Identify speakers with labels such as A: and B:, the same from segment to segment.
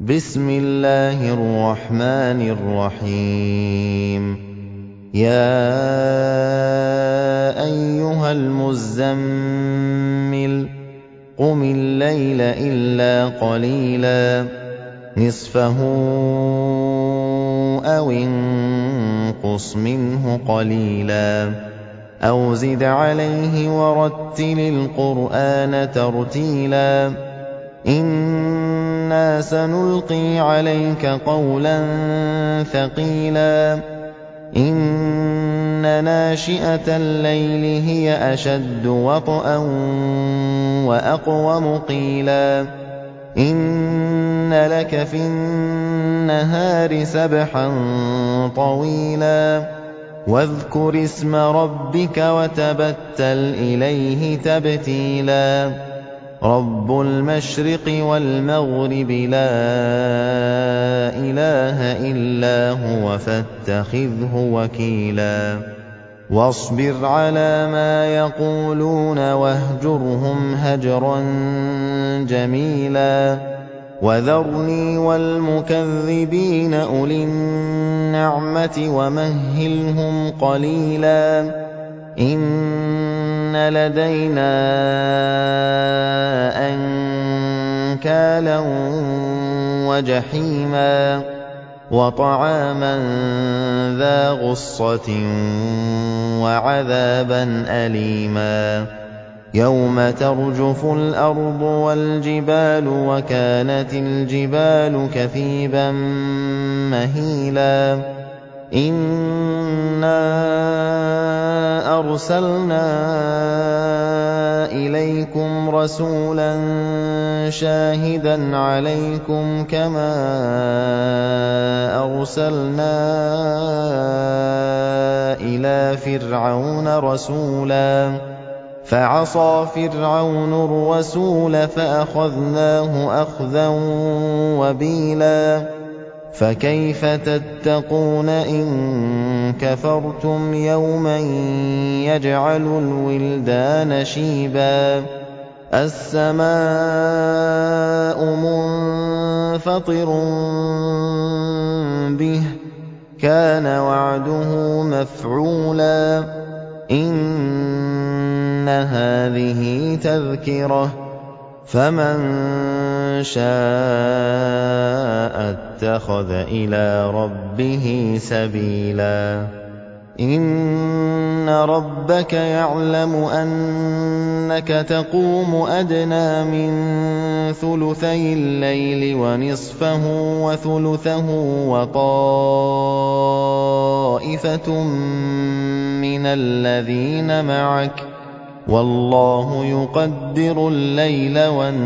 A: بسم الله الرحمن الرحيم يا أيها المزمل قم الليل إلا قليلا نصفه أو انقص منه قليلا أو زد عليه ورتل القرآن ترتيلا إنا سنلقي عليك قولا ثقيلا إن ناشئة الليل هي أشد وطئا وأقوم قيلا إن لك في النهار سبحا طويلا واذكر اسم ربك وتبتل إليه تبتيلا رب المشرق والمغرب لا إله إلا هو فاتخذه وكيلا واصبر على ما يقولون واهجرهم هجرا جميلا وذرني والمكذبين أولي النعمة ومهلهم قليلا إن لدينا أنكالا وجحيما وطعاما ذا غصة وعذابا أليما يوم ترجف الأرض والجبال وكانت الجبال كثيبا مهيلا إنا أرسلنا إليكم رسولا شاهدا عليكم كما أرسلنا إلى فرعون رسولا فعصى فرعون الرسول فأخذناه أخذا وبيلا فكيف تتقون إن كفرتم يوما يجعل الولدان شيبا السماء منفطر به كان وعده مفعولا إن هذه تذكرة فمن شاء اتخذ إلى ربه سبيلا إن ربك يعلم أنك تقوم أدنى من ثلثي الليل ونصفه وثلثه وطائفة من الذين معك والله يقدر الليل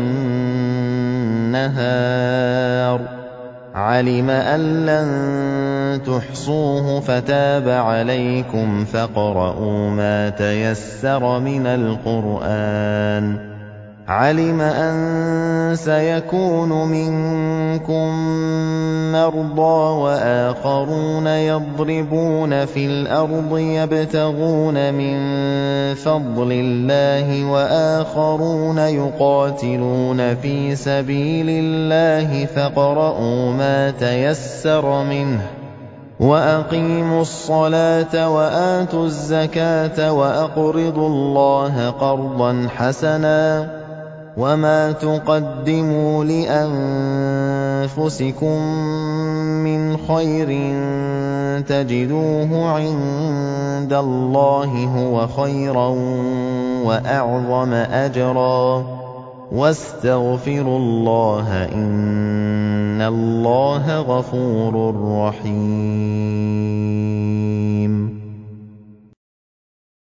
A: والنهار علم أن لن تحصوه فتاب عليكم فاقرؤوا ما تيسر من القرآن علم أن سيكون منكم مرضى وآخرون يضربون في الأرض يبتغون من فضل الله وآخرون يقاتلون في سبيل الله فاقرؤوا ما تيسر منه وأقيموا الصلاة وآتوا الزكاة وأقرضوا الله قرضا حسنا وما تقدموا لأنفسكم من خير تجدوه عند الله هو خيرا وأعظم أجرا واستغفروا الله إن الله غفور رحيم